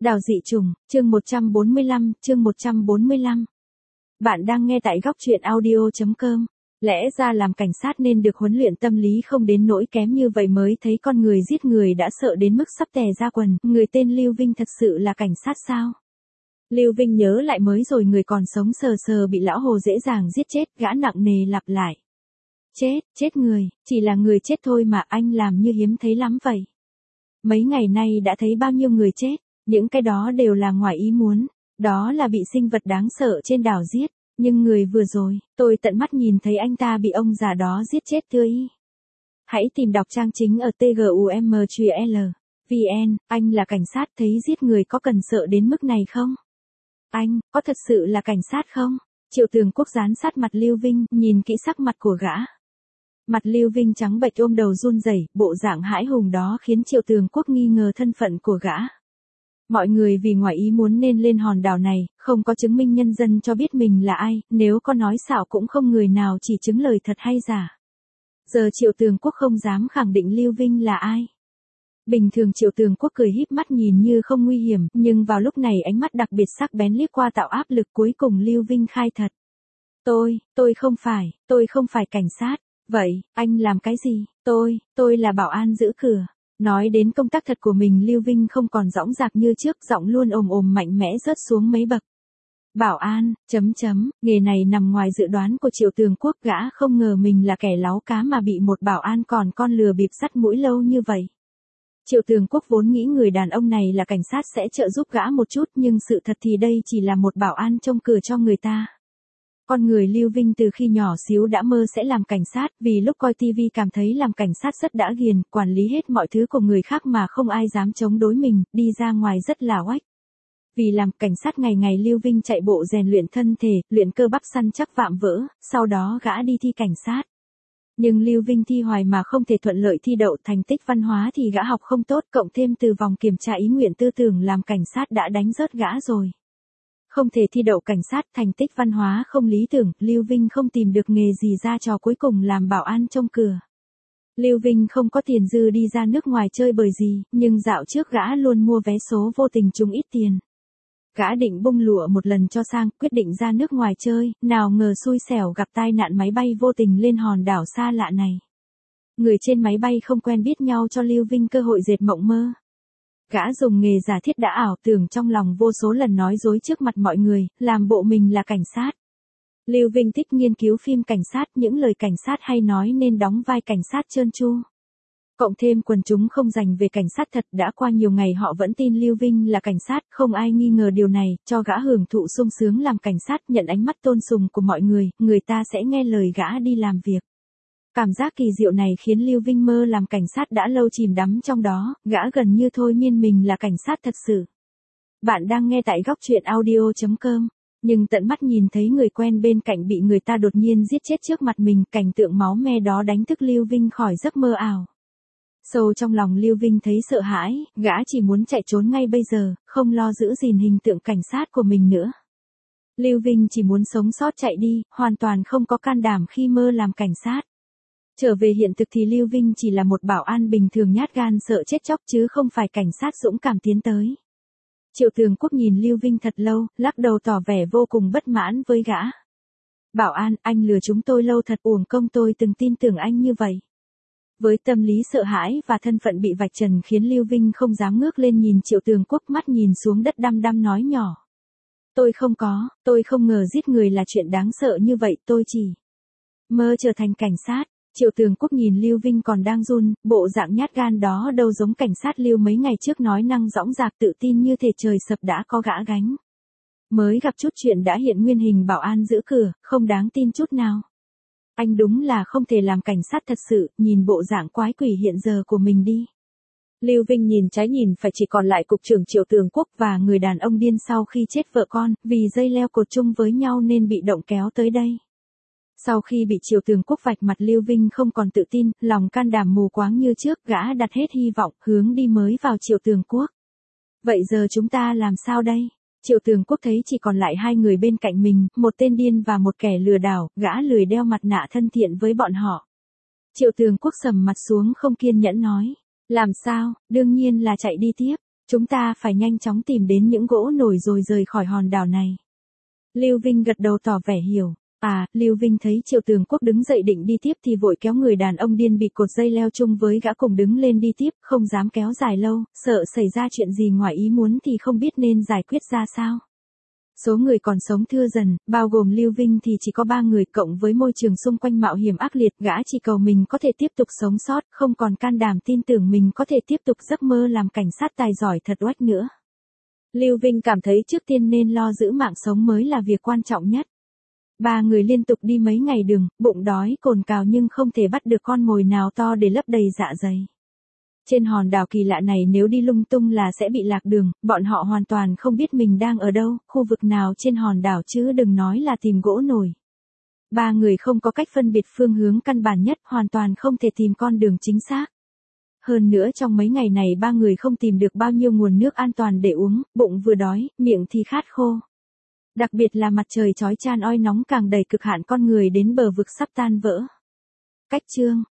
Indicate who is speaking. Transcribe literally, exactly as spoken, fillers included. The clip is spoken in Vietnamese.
Speaker 1: Đào dị trùng, chương một trăm bốn mươi lăm, chương một trăm bốn mươi lăm. Bạn đang nghe tại góc truyện audio chấm com. Lẽ ra làm cảnh sát nên được huấn luyện tâm lý không đến nỗi kém như vậy mới thấy con người giết người đã sợ đến mức sắp tè ra quần. Người tên Lưu Vinh thật sự là cảnh sát sao? Lưu Vinh nhớ lại mới rồi người còn sống sờ sờ bị lão Hồ dễ dàng giết chết, gã nặng nề lặp lại. Chết, chết người, chỉ là người chết thôi mà anh làm như hiếm thấy lắm vậy. Mấy ngày nay đã thấy bao nhiêu người chết, những cái đó đều là ngoài ý muốn, đó là bị sinh vật đáng sợ trên đảo giết, nhưng người vừa rồi, tôi tận mắt nhìn thấy anh ta bị ông già đó giết chết tươi. Hãy tìm đọc trang chính ở tgumtl. vn, anh là cảnh sát thấy giết người có cần sợ đến mức này không? Anh, có thật sự là cảnh sát không? Triệu Tường Quốc dán sát mặt Lưu Vinh, nhìn kỹ sắc mặt của gã. Mặt Lưu Vinh trắng bệch ôm đầu run rẩy, bộ dạng hãi hùng đó khiến Triệu Tường Quốc nghi ngờ thân phận của gã. Mọi người vì ngoại ý muốn nên lên hòn đảo này, không có chứng minh nhân dân cho biết mình là ai, nếu có nói xạo cũng không người nào chỉ chứng lời thật hay giả. Giờ Triệu Tường Quốc không dám khẳng định Lưu Vinh là ai. Bình thường Triệu Tường Quốc cười híp mắt nhìn như không nguy hiểm, nhưng vào lúc này ánh mắt đặc biệt sắc bén liếc qua tạo áp lực, cuối cùng Lưu Vinh khai thật. Tôi, tôi không phải, tôi không phải cảnh sát. Vậy, anh làm cái gì? Tôi, tôi là bảo an giữ cửa. Nói đến công tác thật của mình, Lưu Vinh không còn dõng dạc như trước, giọng luôn ồm ồm mạnh mẽ rớt xuống mấy bậc. Bảo an, chấm chấm, nghề này nằm ngoài dự đoán của Triệu Tường Quốc, gã không ngờ mình là kẻ láu cá mà bị một bảo an còn con lừa bịp dắt mũi lâu như vậy. Triệu Tường Quốc vốn nghĩ người đàn ông này là cảnh sát sẽ trợ giúp gã một chút, nhưng sự thật thì đây chỉ là một bảo an trông cửa cho người ta. Con người Lưu Vinh từ khi nhỏ xíu đã mơ sẽ làm cảnh sát, vì lúc coi tivi cảm thấy làm cảnh sát rất đã ghiền, quản lý hết mọi thứ của người khác mà không ai dám chống đối mình, đi ra ngoài rất là oách. Vì làm cảnh sát ngày ngày Lưu Vinh chạy bộ rèn luyện thân thể, luyện cơ bắp săn chắc vạm vỡ, sau đó gã đi thi cảnh sát. Nhưng Lưu Vinh thi hoài mà không thể thuận lợi thi đậu, thành tích văn hóa thì gã học không tốt, cộng thêm từ vòng kiểm tra ý nguyện tư tưởng làm cảnh sát đã đánh rớt gã rồi. Không thể thi đậu cảnh sát, thành tích văn hóa không lý tưởng, Lưu Vinh không tìm được nghề gì ra trò cuối cùng làm bảo an trông cửa. Lưu Vinh không có tiền dư đi ra nước ngoài chơi bời gì, nhưng dạo trước gã luôn mua vé số vô tình trúng ít tiền. Gã định bung lụa một lần cho sang, quyết định ra nước ngoài chơi, nào ngờ xui xẻo gặp tai nạn máy bay vô tình lên hòn đảo xa lạ này. Người trên máy bay không quen biết nhau cho Lưu Vinh cơ hội dệt mộng mơ. Gã dùng nghề giả thiết đã ảo tưởng trong lòng vô số lần nói dối trước mặt mọi người, làm bộ mình là cảnh sát. Lưu Vinh thích nghiên cứu phim cảnh sát, những lời cảnh sát hay nói nên đóng vai cảnh sát trơn tru. Cộng thêm quần chúng không dành về cảnh sát thật, đã qua nhiều ngày họ vẫn tin Lưu Vinh là cảnh sát, không ai nghi ngờ điều này, cho gã hưởng thụ sung sướng làm cảnh sát, nhận ánh mắt tôn sùng của mọi người, người ta sẽ nghe lời gã đi làm việc. Cảm giác kỳ diệu này khiến Lưu Vinh mơ làm cảnh sát đã lâu chìm đắm trong đó, gã gần như thôi miên mình là cảnh sát thật sự. Bạn đang nghe tại góc truyện audio chấm com, nhưng tận mắt nhìn thấy người quen bên cạnh bị người ta đột nhiên giết chết trước mặt mình, cảnh tượng máu me đó đánh thức Lưu Vinh khỏi giấc mơ ảo. Sâu trong lòng Lưu Vinh thấy sợ hãi, gã chỉ muốn chạy trốn ngay bây giờ, không lo giữ gìn hình tượng cảnh sát của mình nữa. Lưu Vinh chỉ muốn sống sót chạy đi, hoàn toàn không có can đảm khi mơ làm cảnh sát. Trở về hiện thực thì Lưu Vinh chỉ là một bảo an bình thường nhát gan sợ chết chóc chứ không phải cảnh sát dũng cảm tiến tới. Triệu Tường Quốc nhìn Lưu Vinh thật lâu, lắc đầu tỏ vẻ vô cùng bất mãn với gã. Bảo an, anh lừa chúng tôi lâu thật, uổng công tôi từng tin tưởng anh như vậy. Với tâm lý sợ hãi và thân phận bị vạch trần khiến Lưu Vinh không dám ngước lên nhìn Triệu Tường Quốc, mắt nhìn xuống đất đăm đăm nói nhỏ. Tôi không có, tôi không ngờ giết người là chuyện đáng sợ như vậy, tôi chỉ mơ trở thành cảnh sát. Triệu Tường Quốc nhìn Lưu Vinh còn đang run, bộ dạng nhát gan đó đâu giống cảnh sát Lưu mấy ngày trước nói năng dõng dạc tự tin như thể trời sập đã có gã gánh. Mới gặp chút chuyện đã hiện nguyên hình bảo an giữ cửa, không đáng tin chút nào. Anh đúng là không thể làm cảnh sát thật sự, nhìn bộ dạng quái quỷ hiện giờ của mình đi. Lưu Vinh nhìn trái nhìn phải, chỉ còn lại cục trưởng Triệu Tường Quốc và người đàn ông điên sau khi chết vợ con, vì dây leo cột chung với nhau nên bị động kéo tới đây. Sau khi bị Triệu Tường Quốc vạch mặt, Lưu Vinh không còn tự tin, lòng can đảm mù quáng như trước, gã đặt hết hy vọng, hướng đi mới vào Triệu Tường Quốc. Vậy giờ chúng ta làm sao đây? Triệu Tường Quốc thấy chỉ còn lại hai người bên cạnh mình, một tên điên và một kẻ lừa đảo, gã lười đeo mặt nạ thân thiện với bọn họ. Triệu Tường Quốc sầm mặt xuống không kiên nhẫn nói. Làm sao, đương nhiên là chạy đi tiếp. Chúng ta phải nhanh chóng tìm đến những gỗ nổi rồi rời khỏi hòn đảo này. Lưu Vinh gật đầu tỏ vẻ hiểu. À, Lưu Vinh thấy Triệu Tường Quốc đứng dậy định đi tiếp thì vội kéo người đàn ông điên bị cột dây leo chung với gã cùng đứng lên đi tiếp, không dám kéo dài lâu, sợ xảy ra chuyện gì ngoài ý muốn thì không biết nên giải quyết ra sao. Số người còn sống thưa dần, bao gồm Lưu Vinh thì chỉ có ba người, cộng với môi trường xung quanh mạo hiểm ác liệt, gã chỉ cầu mình có thể tiếp tục sống sót, không còn can đảm tin tưởng mình có thể tiếp tục giấc mơ làm cảnh sát tài giỏi thật oách nữa. Lưu Vinh cảm thấy trước tiên nên lo giữ mạng sống mới là việc quan trọng nhất. Ba người liên tục đi mấy ngày đường, bụng đói cồn cào nhưng không thể bắt được con mồi nào to để lấp đầy dạ dày. Trên hòn đảo kỳ lạ này nếu đi lung tung là sẽ bị lạc đường, bọn họ hoàn toàn không biết mình đang ở đâu, khu vực nào trên hòn đảo chứ đừng nói là tìm gỗ nổi. Ba người không có cách phân biệt phương hướng căn bản nhất, hoàn toàn không thể tìm con đường chính xác. Hơn nữa trong mấy ngày này ba người không tìm được bao nhiêu nguồn nước an toàn để uống, bụng vừa đói, miệng thì khát khô. Đặc biệt là mặt trời chói chan oi nóng càng đẩy cực hạn con người đến bờ vực sắp tan vỡ. Cách chương